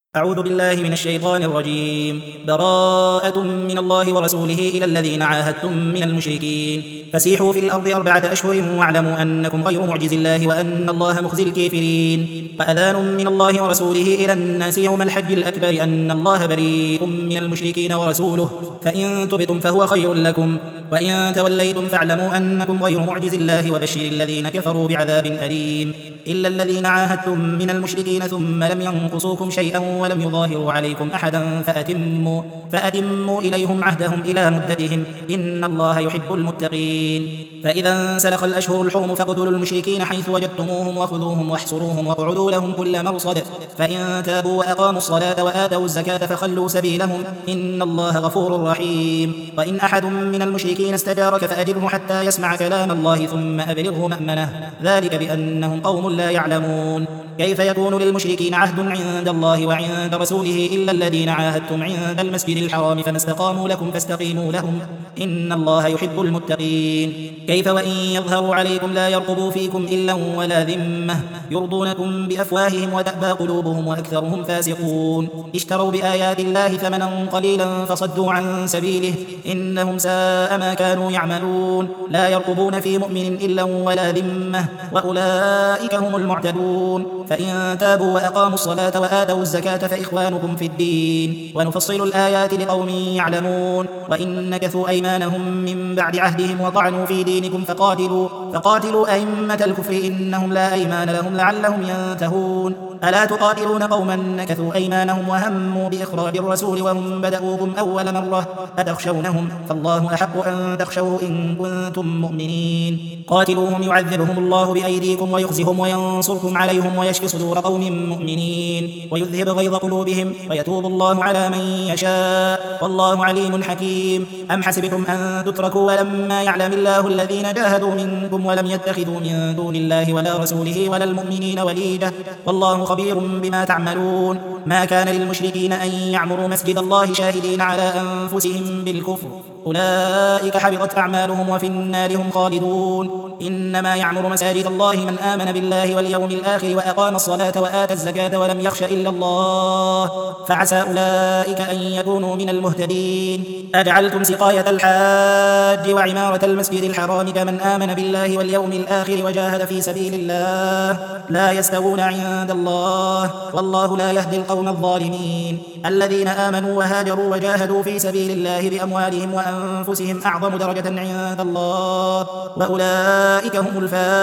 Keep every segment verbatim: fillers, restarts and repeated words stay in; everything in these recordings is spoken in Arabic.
أعوذ بالله من الشيطان الرجيم. براءة من الله ورسوله إلى الذين عاهدتم من المشركين فسيحوا في الأرض أربعة أشهر واعلموا أنكم غير معجز الله وأن الله مخزي الكافرين. وأذان من الله ورسوله إلى الناس يوم الحج الأكبر أن الله بريء من المشركين ورسوله فإن تبتم فهو خير لكم وإن توليتم فاعلموا أنكم غير معجز الله وبشر الذين كفروا بعذاب أليم. إلا الذين عاهدتم من المشركين ثم لم ينقصوكم شيئا ولم يظاهروا عليكم أحدا فأتموا, فأتموا إليهم عهدهم إلى مدتهم إن الله يحب المتقين. فإذا انسلخ الأشهر الحرم فاقتلوا المشركين حيث وجدتموهم وخذوهم واحصروهم واقعدوا لهم كل مرصد فإن تابوا وأقاموا الصلاة وآتوا الزكاة فخلوا سبيلهم إن الله غفور رحيم. وإن أحد من المشركين استجارك فأجره حتى يسمع كلام الله ثم أبلغه مأمنه ذلك بأنهم قوم لا يعلمون. كيف يكون للمشركين عهد عند الله وعند رسوله إلا الذين عاهدتم عند المسجد الحرام فما استقاموا لكم فاستقيموا لهم إن الله يحب المتقين. كيف وإن يظهروا عليكم لا يرقبوا فيكم إلا ولا ذمة يرضونكم بأفواههم وتأبى قلوبهم وأكثرهم فاسقون. اشتروا بآيات الله ثمنا قليلا فصدوا عن سبيله إنهم ساء ما كانوا يعملون. لا يرقبون في مؤمن إلا ولا ذمة وأولئك هم المعتدون. فإن تابوا وأقاموا الصلاة وآتوا الزكاة فإخوانكم في الدين ونفصل الآيات لقوم يعلمون. وإن نكثوا أيمانهم من بعد عهدهم وطعنوا في دينكم فقاتلوا, فقاتلوا أئمة الكفر إنهم لا أيمان لهم لعلهم ينتهون. ألا تقاتلون قوما نكثوا أيمانهم وهموا بإخراج الرسول وهم بدأوكم أول مرة أتخشونهم فالله أحق أن تخشوه إن كنتم مؤمنين. قاتلوهم يعذبهم الله بأيديكم ويخزهم وينصركم عليهم ويشفي صدور قوم مؤمنين ويذهب غيظ قلوبهم ويتوب الله على من يشاء والله عليم حكيم. أم حسبتم أن تتركوا ولما يعلم الله الذين جاهدوا منكم ولم يتخذوا من دون الله ولا رسوله ولا المؤمنين وليدا والله خبير بما تعملون. ما كان للمشركين أن يعمروا مسجد الله شاهدين على أنفسهم بالكفر أولئك حبطت أعمالهم وفي النار هم خالدون. إنما يعمر مساجد الله من آمن بالله واليوم الآخر وأقام الصلاة وآتى الزكاة ولم يخش إلا الله فعسى أولئك أن يكونوا من المهتدين. أجعلتم سقاية الحاج وعمارة المسجد الحرام كمن آمن بالله واليوم الآخر وجاهد في سبيل الله لا يستوون عند الله والله لا يهدي القوم الظالمين. الذين آمنوا وهاجروا وجاهدوا في سبيل الله بأموالهم وأنفسهم أعظم درجة عند الله وأولئك هم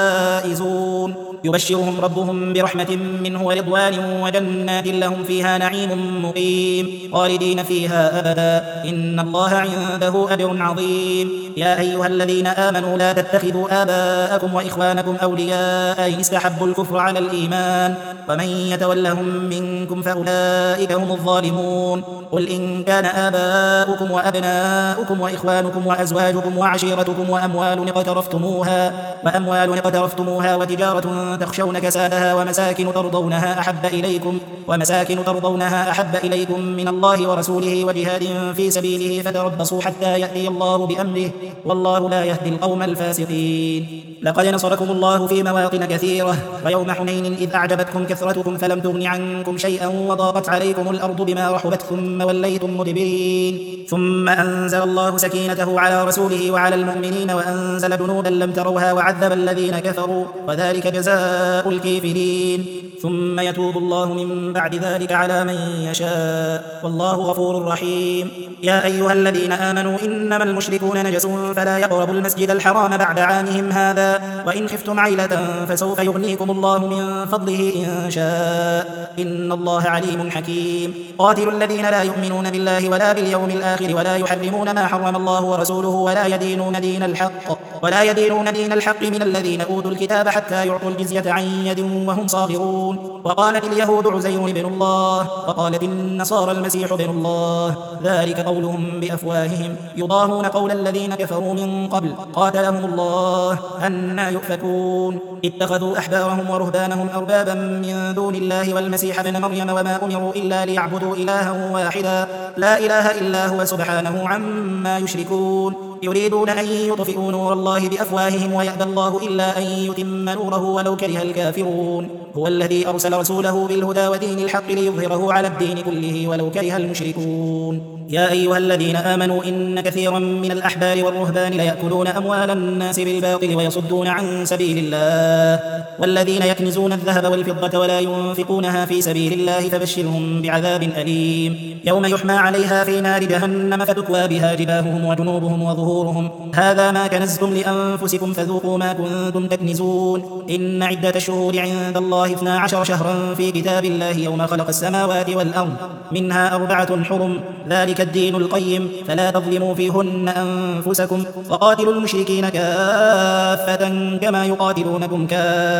الفائزون. يبشرهم ربهم برحمة منه ورضوان وجنات لهم فيها نعيم مقيم خالدين فيها أبدا إن الله عنده أجر عظيم. يا أيها الذين آمنوا لا تتخذوا آباءكم وإخوانكم أولياء إن استحبوا الكفر على الإيمان ومن يتولهم منكم فأولئك هم الظالمون. قل إن كان آباؤكم وأبناؤكم وإخوانكم وأزواجكم وعشيرتكم وأموال اقترفتموها وأموال اقترفتموها وتجارة تخشون كسادها ومساكن ترضونها أحب إليكم ومساكن ترضونها أحب إليكم من الله ورسوله وجهاد في سبيله فتربصوا حتى يأتي الله بأمره والله لا يهدي القوم الفاسقين. لقد نصركم الله في مواطن كثيرة ويوم حنين إذ أعجبتكم كثرتكم فلم تغن عنكم شيئا وضاقت عليكم الأرض بما رحبت ثم وليتم مدبرين ثم أنزل الله سكينته على رسوله وعلى المؤمنين وأنزل جنودا لم تروها وعذب الذين كفروا وذلك جزاء الكافرين. ثم يتوب الله من بعد ذلك على من يشاء والله غفور رحيم. يا أيها الذين آمنوا إنما المشركون نجس فلا يقربوا المسجد الحرام بعد عامهم هذا وإن خفتم عيلة فسوف يغنيكم الله من فضله إن شاء إن الله عليم حكيم. قاتلوا الذين لا يؤمنون بالله ولا باليوم الآخر ولا يحرمون ما حرم الله ورسوله ولا يدينون دين الحق ولا يدينون دين الحق من الذين أوتوا الكتاب حتى يعطوا الجزية عن يد وهم صاغرون. وقالت اليهود عزير بن الله وقالت النصارى المسيح بن الله ذلك قولهم بأفواههم يضاهون قول الذين كفروا من قبل قاتلهم الله أنى يؤفكون. اتخذوا أحبارهم ورهبانهم أربابا من دون الله والمسيح ابن مريم وما أمروا إلا ليعبدوا إلها واحدا لا إله إلا هو سبحانه عما يشركون. يريدون أن يطفئوا نور الله بأفواههم ويأبى الله إلا أن يتم نوره ولو كره الكافرون. هو الذي أرسل رسوله بالهدى ودين الحق ليظهره على الدين كله ولو كره المشركون. يا أيها الذين آمنوا إن كثيرا من الأحبار والرهبان ليأكلون أموال الناس بالباطل ويصدون عن سبيل الله والذين يكنزون الذهب والفضة ولا ينفقونها في سبيل الله فبشرهم بعذاب أليم يوم يحمى عليها في نار جهنم فتكوى بها جباههم وجنوبهم وظهورهم هذا ما كنزتم لأنفسكم فذوقوا ما كنتم تكنزون. إن عدة الشهور عند الله اثنا عشر شهرا في كتاب الله يوم خلق السماوات والأرض منها أربعة حرم ذلك الدين القيم فلا تظلموا فيهن أنفسكم وقاتلوا المشركين كافة كما يقاتلونكم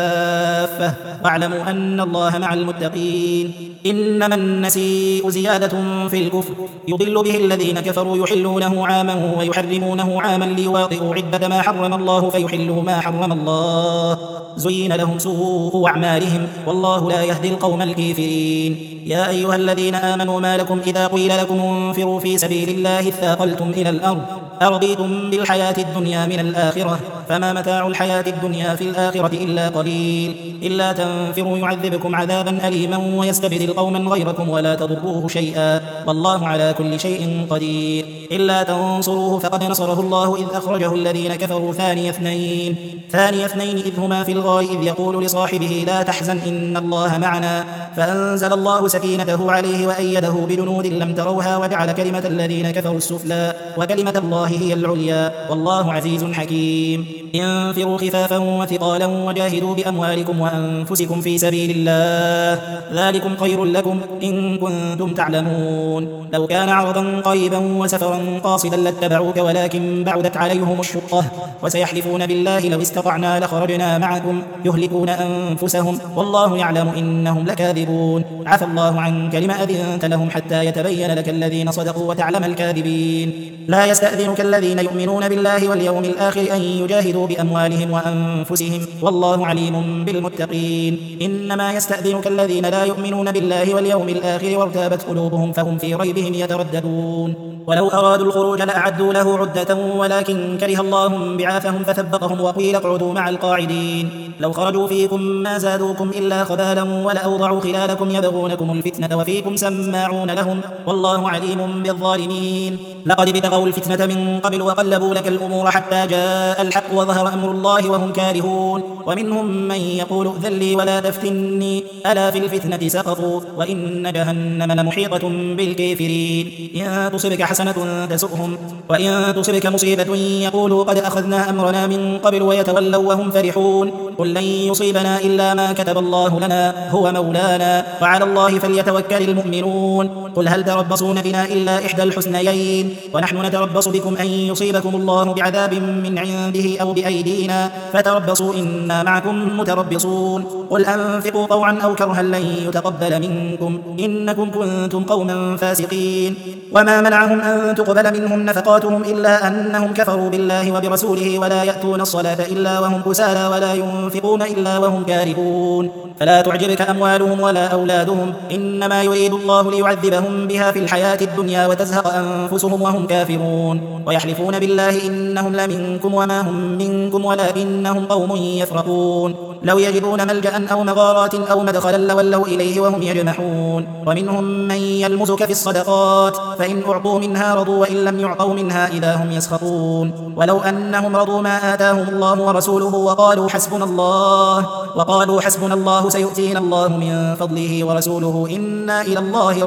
كافة واعلموا أن الله مع المتقين. إنما النسيء زيادة في الكفر يضل به الذين كفروا يحلونه عاما ويحرمونه عاما ليواطئوا عدة ما حرم الله فيحلوا ما حرم الله زين لهم سوء أعمالهم والله لا يهدي القوم الكافرين. يا أيها الذين آمنوا ما لكم إذا قيل لكم انفروا في سبيل الله اثاقلتم إلى الأرض أرضيتم بالحياة الدنيا من الآخرة فما متاع الحياة الدنيا في الآخرة إلا قليل إلا تنفروا يعذبكم عذابا أليما ويستبدل قوما غيركم ولا تضروه شيئا والله على كل شيء قدير. إلا تنصروه فقد نصره الله إذ أخرجه الذين كفروا ثاني اثنين ثاني اثنين إذ هما في الغار إذ يقول لصاحبه لا تحزن إن الله معنا فأنزل الله سكينته عليه وأيده بجنود لم تروها وجعل كلمة الذين كفروا السفلى وكلمة الله هي العليا والله عزيز حكيم. انفروا خفافا وثقالا وجاهدوا بأموالكم وأنفسكم في سبيل الله ذلكم خير لكم إن كنتم تعلمون. لو كان عرضا قريبا وسفرا قاصدا لاتبعوك ولكن بعدت عليهم الشقة وسيحلفون بالله لو استطعنا لخرجنا معكم يهلكون أنفسهم والله يعلم إنهم لكاذبون. عفى الله عنك لما أذنت لهم حتى يتبين لك الذين صدقوا وتعلم الكاذبين. لا يستأذنك الذين يؤمنون بالله واليوم الآخر أن يجاهدوا بأموالهم وأنفسهم والله عليم بالمتقين. إنما يستأذنك الذين لا يؤمنون بالله واليوم الآخر وارتابت قلوبهم فهم في ريبهم يترددون. ولو أرادوا الخروج لأعدوا له عدة ولكن كره الله بعاثهم فثبطهم وقيل اقعدوا مع القاعدين. لو خرجوا فيكم ما زادوكم إلا خبالا ولأوضعوا خلالكم يبغونكم الفتنة وفيكم سماعون لهم والله عليم بالظالمين. لقد ابتغوا الفتنة من قبل وقلبوا لك الأمور حتى جاء الحق وظهر أمر الله وهم كارهون. ومنهم من يقول ائذن لي ولا تفتني ألا في الفتنة سقطوا وإن جهنم لمحيطة بالكافرين. إن تصبك حسنة تسؤهم وإن تصبك مصيبة يقولوا قد أخذنا أمرنا من قبل ويتولوا وهم فرحون. قل لن يصيبنا إلا ما كتب الله لنا هو مولانا وعلى الله فليتوكل المؤمنون. قل هل تربصون بنا إلا إحدى الحسنيين ونحن نتربص بكم أن يصيبكم الله بعذاب من عنده أو بأيدينا فتربصوا إنا معكم متربصون. قل أنفقوا طوعا أو كرها لن يتقبل منكم إنكم كنتم قوما فاسقين. وما منعهم أن تقبل منهم نفقاتهم إلا أنهم كفروا بالله وبرسوله ولا يأتون الصلاة إلا وهم كسالى ولا ينفقون إلا وهم كارهون. فلا تعجبك أموالهم ولا أولادهم إنما يريد الله ليعذبهم بها في الحياة الدنيا وتزهق أنفسهم وهم كافرون. ويحلفون بالله إنهم لمنكم وما هم منكم ولكنهم قوم يفرقون. لو يجدون ملجأ أو مغارات أو مدخلا لولوا إليه وهم يجمحون. ومنهم من يلمزك في الصدقات فإن أعطوا منها رضوا وإن لم يعطوا منها إذا هم يسخطون. ولو أنهم رضوا ما آتاهم الله ورسوله وقالوا حسبنا الله وقالوا حسبنا الله سيؤتينا الله من فضله ورسوله إنا إلى الله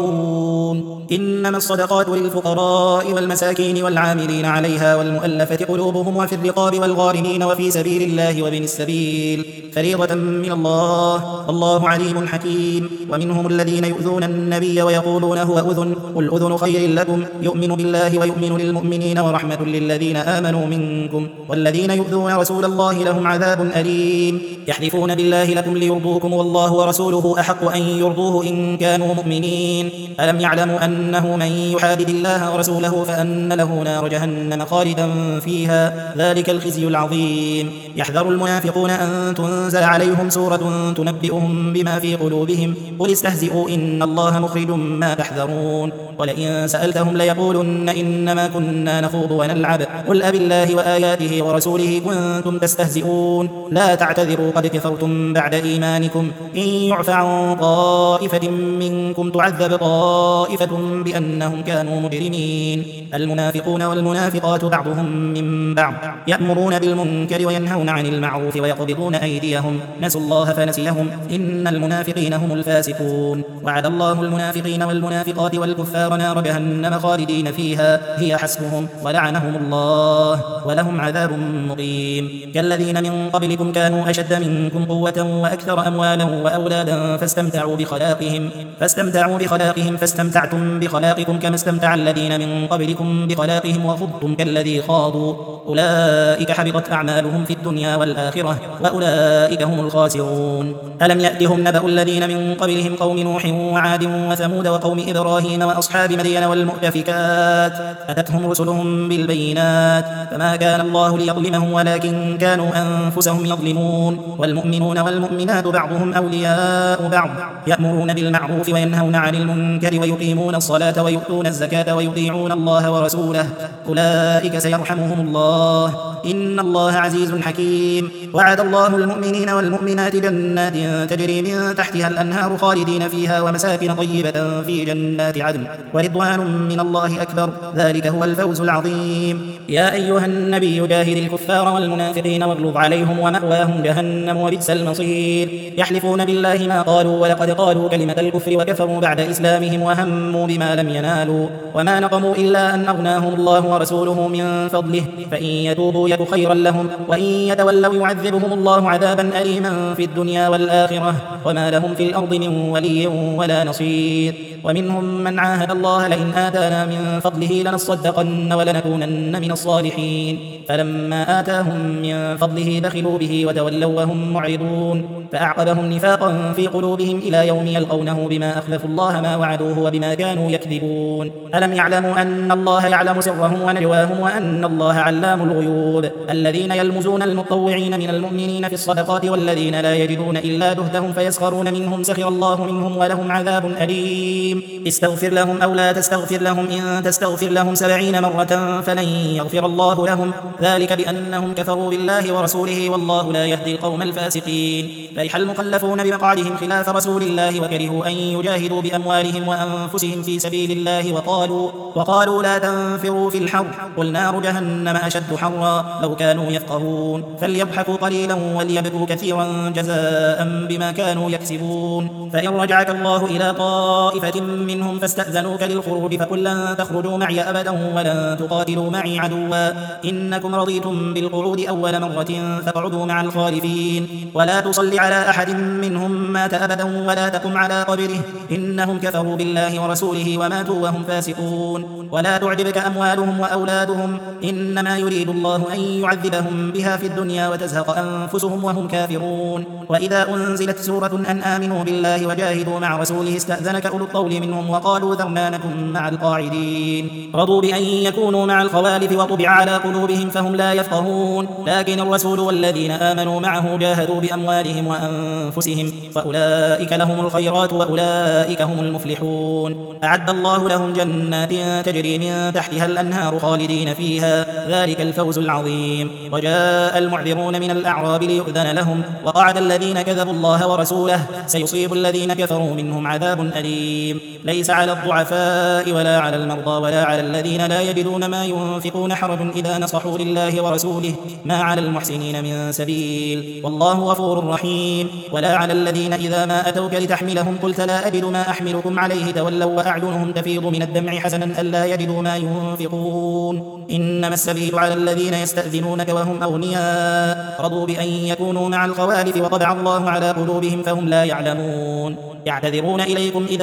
راغبون. إنما الصدقات للفقراء والمساكين والعاملين عليها والمؤلفة قلوبهم وفي الرقاب والغارمين وفي سبيل الله وابن السبيل فريضة من الله الله عليم حكيم. ومنهم الذين يؤذون النبي ويقولون هو أذن قل أذن خير لكم يؤمن بالله ويؤمن للمؤمنين ورحمة للذين آمنوا منكم والذين يؤذون رسول الله لهم عذاب أليم. يحلفون بالله لكم ليرضوكم والله ورسوله أحق أن يرضوه إن كانوا مؤمنين. ألم يعلموا أنه من يحادد الله ورسوله فأن له نار جهنم خالدا فيها ذلك الخزي العظيم. يحذر المنافقون أن تنزل عليهم سورة تنبئهم بما في قلوبهم قل استهزئوا إن الله مخرج ما تحذرون ولئن سألتهم ليقولن إنما كنا نخوض ونلعب قل أبالله وآياته ورسوله كنتم تستهزئون لا تعتذروا قد كفرتم بعد إيمانكم إن يعف عن طائفة منكم تعذب طائفة بأنهم كانوا مجرمين المنافقون والمنافقات بعضهم من بعض يأمرون بالمنكر وينهون عن المعروف ويقبضون أيديهم نسوا الله فنسيهم إن المنافقين هم الفاسقون وعد الله المنافقين والمنافقات والكفار نار جهنم خالدين فيها هي حسبهم ولعنهم الله ولهم عذاب مقيم كالذين من قبلكم كانوا أشد منكم قوة وأكثر أموالا وأولادا فاستمتعوا بخلاقهم فاستمتعوا بخلاقهم فاستمتعتم بخلاقكم كما استمتع الذين من قبلكم بخلاقهم وخضتم كالذي خاضوا أولئك حبطت أعمالهم في الدنيا والآخرة وأولئك هم الخاسرون ألم يأتهم نبأ الذين من قبلهم قوم نوح وعاد وثمود وقوم إبراهيم وأصحاب مدين والمؤتفكات أتتهم رسلهم بالبينات فما كان الله ليظلمهم ولكن كانوا أنفسهم يظلمون والمؤمنون والمؤمنات بعضهم أولياء بعض يأمرون بالمعروف وينهون عن المنكر ويقيمون الصلاة ويؤتون الزكاة ويطيعون الله ورسوله أولئك سيرحمهم الله إن الله عزيز حكيم وعد الله المؤمنين والمؤمنات جنات تجري من تحتها الأنهار خالدين فيها ومساكن طيبة في جنات عدن ورضوان من الله أكبر ذلك هو الفوز العظيم يا أيها النبي جاهد الكفار والمنافقين واغلظ عليهم ومأواهم جهنم وبئس المصير يحلفون بالله ما قالوا ولقد قالوا كلمة الكفر وكفروا بعد إسلامهم وهموا بما لم ينالوا وما نقموا إلا أن أغناهم الله ورسوله من فضله فإن يتوبوا يك خيرا لهم وإن يتولوا يعذبهم الله عذابا أليما في الدنيا والآخرة وما لهم في الأرض من ولي ولا نصير ومنهم من عاهد الله لئن آتانا من فضله لنصدقن ولنكونن من الصالحين فلما آتاهم من فضله بخلوا به وتولوا وهم معرضون فأعقبهم نفاقا في قلوبهم إلى يوم يلقونه بما أخلفوا الله ما وعدوه وبما كانوا يكذبون ألم يعلموا أن الله يعلم سرهم ونجواهم وأن الله علام الغيوب الذين يلمزون المطوعين من المؤمنين في الصدقات والذين لا يجدون إلا جهدهم فيسخرون منهم سخر الله منهم ولهم عذاب أليم استغفر لهم أو لا تستغفر لهم إن تستغفر لهم سبعين مرة فلن يغفر الله لهم ذلك بأنهم كفروا بالله ورسوله والله لا يهدي القوم الفاسقين فرح المخلفون بمقعدهم خلاف رسول الله وكرهوا أن يجاهدوا بأموالهم وأنفسهم في سبيل الله وقالوا, وقالوا لا تنفروا في الحر قل نار جهنم أشد حرا لو كانوا يفقهون فليضحكوا قليلا وليبكوا كثيرا جزاء بما كانوا يكسبون فإن رجعك الله إلى طائفة منهم فاستأذنوك للخروج فقل لن تخرجوا معي أبدا ولن تقاتلوا معي عدوا إنكم رضيتم بالقعود أول مرة فاقعدوا مع الخالفين ولا تصل على أحد منهم مات أبدا ولا تقم على قبره إنهم كفروا بالله ورسوله وماتوا وهم فاسقون ولا تعجبك أموالهم وأولادهم إنما يريد الله أن يعذبهم بها في الدنيا وتزهق أنفسهم وهم كافرون وإذا أنزلت سورة أن آمنوا بالله وجاهدوا مع رسوله استأذنك أولو الطول منهم وقالوا ذرنا نكن مع القاعدين رضوا بأن يكونوا مع الخوالف وطبع على قلوبهم فهم لا يفقهون لكن الرسول والذين آمنوا معه جاهدوا بأموالهم وأنفسهم وأولئك لهم الخيرات وأولئك هم المفلحون أعد الله لهم جنات تجري من تحتها الأنهار خالدين فيها ذلك الفوز العظيم وجاء المعذرون من الأعراب ليؤذن لهم وقعد الذين كذبوا الله ورسوله سيصيب الذين كفروا منهم عذاب أليم ليس على الضعفاء ولا على المرضى ولا على الذين لا يجدون ما ينفقون حرج إذا نصحوا لله ورسوله ما على المحسنين من سبيل والله غفور رحيم ولا على الذين إذا ما أتوك لتحملهم قلت لا أجد ما أحملكم عليه تولوا وأعينهم تفيض من الدمع حزنا ألا يجدوا ما ينفقون إنما السبيل على الذين يستأذنونك وهم أغنياء رضوا بأن يكونوا مع الخوالف وطبع الله على قلوبهم فهم لا يعلمون يعتذرون إليكم إذا رجعتم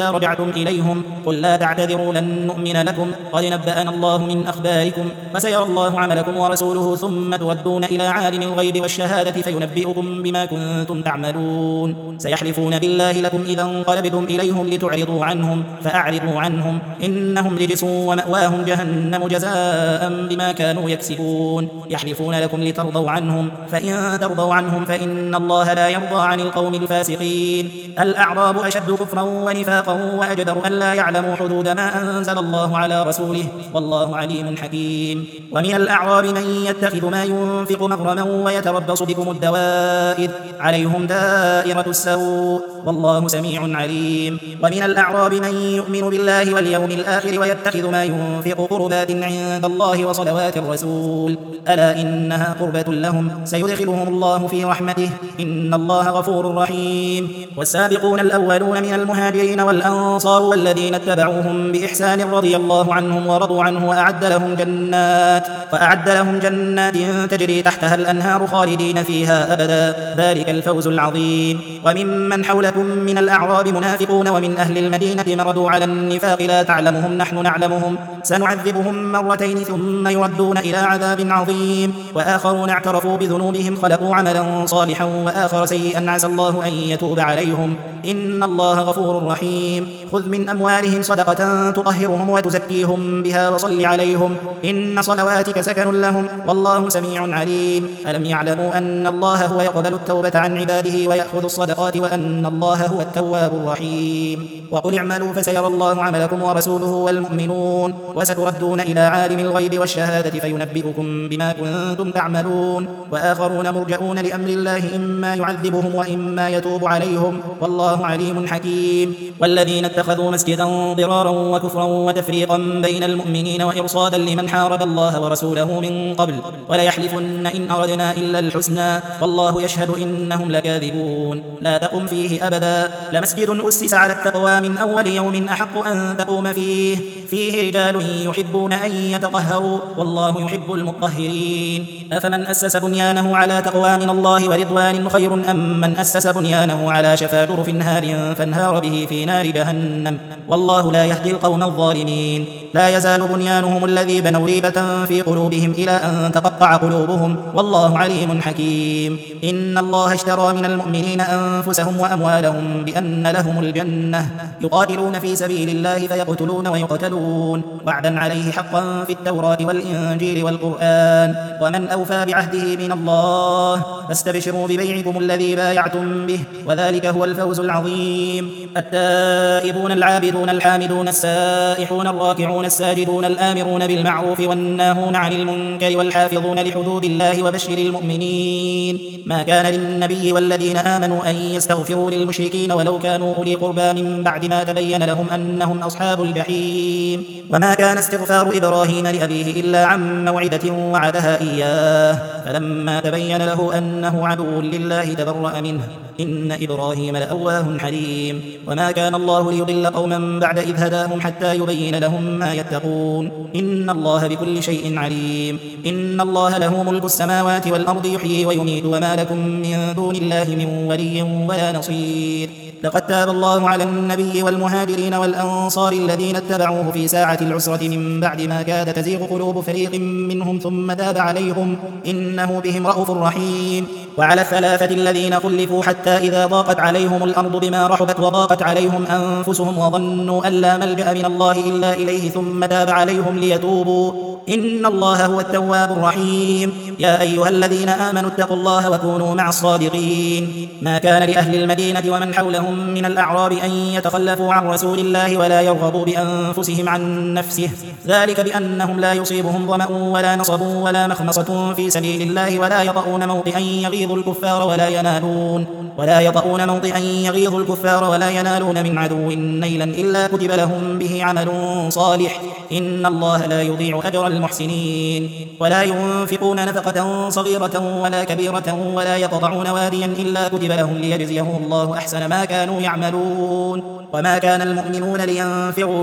دعوتم إليهم قل لا تعتذروا لن نؤمن لكم قد نبأنا الله من أخباركم وسيرى الله عملكم ورسوله ثم تردون إلى عالم الغيب والشهادة فينبئكم بما كنتم تعملون سيحلفون بالله لكم إذا انقلبتم إليهم لتعرضوا عنهم فأعرضوا عنهم إنهم رجس ومأواهم جهنم جزاء بما كانوا يكسبون يحلفون لكم لترضوا عنهم فإن ترضوا عنهم فإن الله لا يرضى عن القوم الفاسقين الأعراب أشد كفرا ونفاقا وأجدر أن لا يعلموا حدود ما أنزل الله على رسوله والله عليم حكيم ومن الأعراب من يتخذ ما ينفق مغرما ويتربص بكم الدوائر عليهم دائرة السوء والله سميع عليم ومن الأعراب من يؤمن بالله واليوم الآخر ويتخذ ما ينفق قربات عند الله وصلوات الرسول ألا إنها قربة لهم سيدخلهم الله في رحمته إن الله غفور رحيم والسابقون الأولون من المهاجرين والأنصار والذين اتبعوهم بإحسان رضي الله عنهم ورضوا عنه وأعد لهم جنات وأعد لهم جنات تجري تحتها الأنهار خالدين فيها أبدا ذلك الفوز العظيم وممن حولكم من الأعراب منافقون ومن أهل المدينة مردوا على النفاق لا تعلمهم نحن نعلمهم سنعذبهم مرتين ثم يردون إلى عذاب عظيم وآخرون اعترفوا بذنوبهم خلقوا عملا صالحا وآخر سيئا عسى الله أن يتوب عليهم إن الله غفور رحيم خذ من أموالهم صدقة تطهرهم وتزكيهم بها وصل عليهم إن صلواتك سكن لهم والله سميع عليم ألم يعلموا أن الله هو يقبل التوبة عن عباده ويأخذ الصدقات وأن الله هو التواب الرحيم وقل اعملوا فسيرى الله عملكم ورسوله والمؤمنون وستردون إلى عالم الغيب والشهادة فينبئكم بما كنتم تعملون وآخرون مرجعون لأمر الله إما يعذبهم وإما يتوب عليهم والله عليم حكيم والذين اتخذوا مسجدا ضرارا وكفرا وتفريقا بين المؤمنين وإرصادا لمن حارب الله ورسوله من قبل وليحلفن إن أردنا إلا الحسنى والله يشهد إنهم لكاذبون لا تقم فيه أبدا لمسجد أسس على التقوى من أول يوم أحق أن تقوم فيه فيه رجال يحبون أن يتطهروا والله يحب المطهرين أفمن أسس بنيانه على تقوى من الله ورضوان خير أم من أسس بنيانه على شفا جرف نهار فانهار به في نار جهنم والله لا يهدي القوم الظالمين لا يزال بنيانهم الذي بنوا ريبة في قلوبهم إلى أن تقطع قلوبهم والله عليم حكيم إن الله اشترى من المؤمنين أنفسهم وأموالهم بأن لهم الجنة يقاتلون في سبيل الله فيقتلون ويقتلون وعدا عليه حقا في التوراة والإنجيل والقرآن ومن أوفى بعهده من الله فاستبشروا ببيعكم الذي بايعتم به وذلك هو الفوز العظيم التائبون العابدون الحامدون السائحون الراكعون الساجدون الآمرون بالمعروف والناهون عن المنكر والحافظون لحدود الله وبشر المؤمنين ما كان للنبي والذين آمنوا أن يستغفروا للمشركين ولو كانوا أولي قربى من بعد ما تبين لهم أنهم أصحاب الجحيم وما كان استغفار إبراهيم لأبيه إلا عن موعدة وعدها إياه فلما تبين له أنه عدو لله تبرأ منه إن إبراهيم لأواه حليم وما كان الله ليضل قوما بعد إذ هداهم حتى يبين لهم ما يتقون إن الله بكل شيء عليم إن الله له ملك السماوات والأرض يحيي ويميت وما لكم من دون الله من ولي ولا نصير لقد تاب الله على النبي والمهاجرين والأنصار الذين اتبعوه في ساعة العسرة من بعد ما كاد تزيغ قلوب فريق منهم ثم تاب عليهم إنه بهم رءوف رحيم وعلى الثلاثة الذين خلفوا حتى إذا ضاقت عليهم الأرض بما رحبت وضاقت عليهم أنفسهم وظنوا أن لا ملجأ من الله إلا إليه ثم تاب عليهم ليتوبوا إن الله هو التواب الرحيم يا أيها الذين آمنوا اتقوا الله وكونوا مع الصادقين ما كان لأهل المدينة ومن حولهم من الأعراب أن يتخلفوا عن رسول الله ولا يرغبوا بأنفسهم عن نفسه ذلك بأنهم لا يصيبهم ظمأ ولا نصب ولا مخمصة في سبيل الله ولا يطؤون موطئا يغيظ الكفار ولا ينالون ولا يطؤون موطئا يغيظ الكفار ولا ينالون من عدو نيلا إلا كتب لهم به عمل صالح إن الله لا يضيع أجر المحسنين ولا ينفقون نفقة صغيرة ولا كبيرة ولا يقطعون واديا إلا كتب لهم ليجزيهم الله أحسن ما كانوا يعملون وما كان المؤمنون لينفروا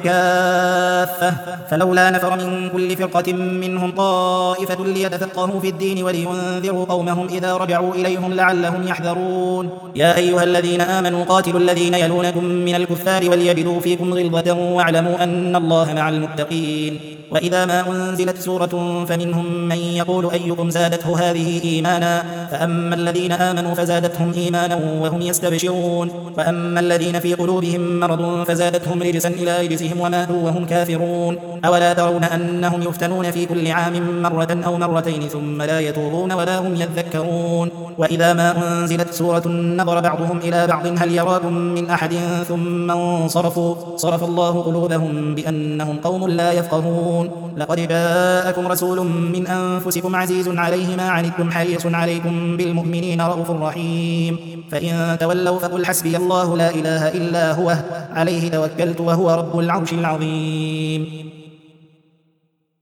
كافة فلولا نفر من كل فرقة منهم طائفة ليتفقهوا في الدين ولينذروا قومهم إذا رجعوا فارجعوا إليهم لعلهم يحذرون يا أيها الذين آمنوا قاتلوا الذين يلونكم من الكفار وليجدوا فيكم غلظة واعلموا أن الله مع المتقين وإذا ما أنزلت سورة فمنهم من يقول أيكم زادته هذه إيمانا فأما الذين آمنوا فزادتهم إيمانا وهم يستبشرون وأما الذين في قلوبهم مرض فزادتهم رجسا إلى رجسهم وماتوا وهم كافرون أولا ترون أنهم يفتنون في كل عام مرة أو مرتين ثم لا يتوبون ولا هم يذكرون وإذا ما أنزلت سورة نظر بعضهم إلى بعض هل يراكم من أحد ثم انصرفوا صرف الله قلوبهم بأنهم قوم لا يفقهون لقد جاءكم رسول من أنفسكم عزيز عليه ما عنتم حريص عليكم بالمؤمنين رؤوف رحيم فإن تولوا فقل حسبي الله لا إله إلا هو عليه توكلت وهو رب العرش العظيم